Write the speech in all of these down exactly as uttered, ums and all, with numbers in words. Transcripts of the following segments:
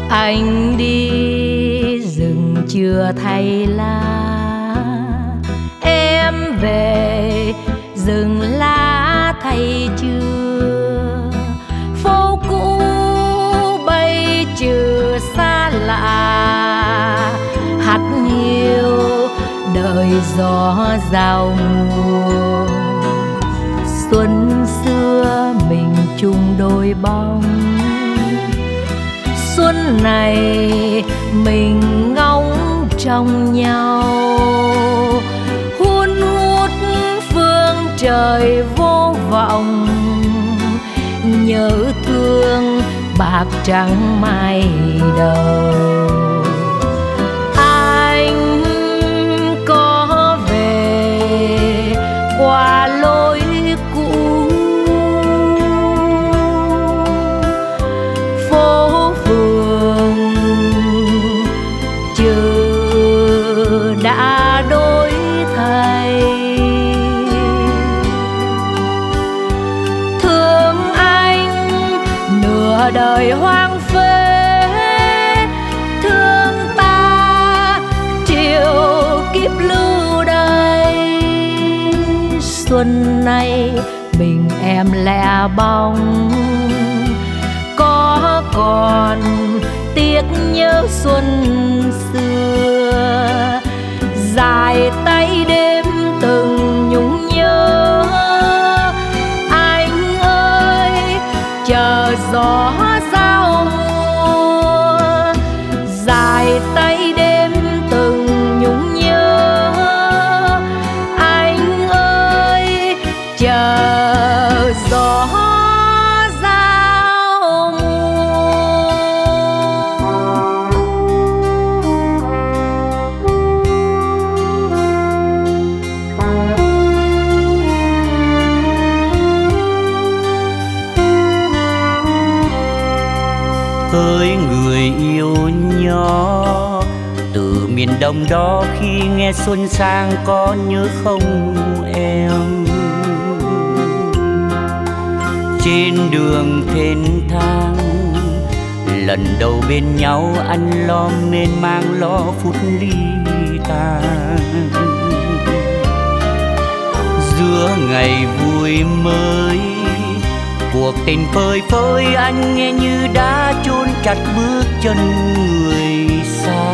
Anh đi rừng chưa thay lá, em về rừng lá thay chưa. Phố cũ bay trừ xa lạ, hắt hiu đợi gió giao mùa. Xuân xưa mình chung đôi bóng, xuân này mình ngóng trong nhau. Hun hút phương trời vô vọng, nhớ thương bạc trắng mai đầu. Anh có về qua lối cũ, phố phường chờ đã đổi thay. Thương anh nửa đời hoang phế, thương ta chiều kiếp lưu đày. Xuân nay mình em lẻ bóng, có còn tiếc nhớ xuân xưa. Dài tay đêm từng nhung nhớ, anh ơi chờ gió giao mùa. Dài tay đêm từng nhung nhớ, anh ơi chờ gió giao mùa. Hỡi người yêu nhỏ từ miền Đông đó, khi nghe xuân sang có nhớ không em? Trên đường thênh thang lần đầu bên nhau, anh lo mênh mang lo phút ly tan. Giữa ngày vui mới cuộc tình phơi phới, anh nghe như đã chôn chặt bước chân người xa.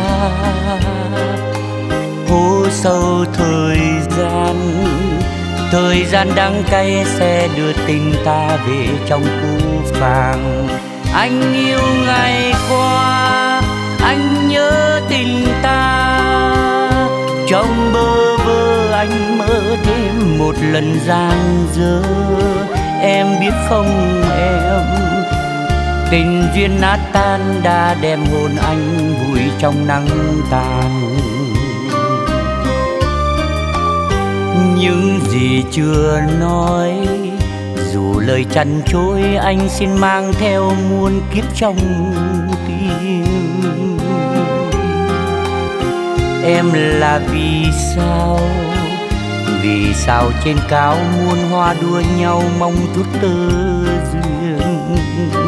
Hố sâu thời gian, thời gian đắng cay sẽ đưa tình ta về trong cú vàng. Anh yêu ngày qua, anh nhớ tình ta. Trong bơ vơ anh mơ thêm một lần gian dở. Em biết không em, tình duyên nát tan đã đem hồn anh vùi trong nắng tàn. Những gì chưa nói, dù lời chăn chối, anh xin mang theo muôn kiếp trong tim. Em là vì sao, vì sao trên cao muôn hoa đua nhau mong chút tơ duyên.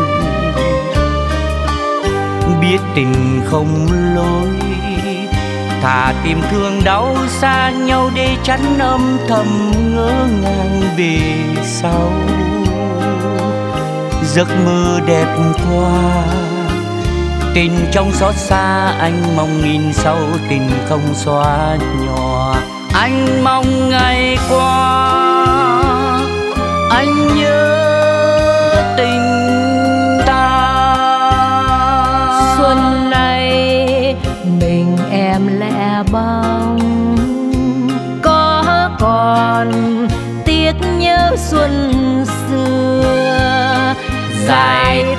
Biết tình không lối, thà tìm thương đau xa nhau để tránh âm thầm ngỡ ngàng về sau. Giấc mơ đẹp qua, tình trong xót xa, anh mong nghìn sau tình không xóa nhòa. Anh mong ngày qua, anh nhớ tình ta. Xuân này mình em lẻ bóng, có còn tiếc nhớ xuân xưa. Dài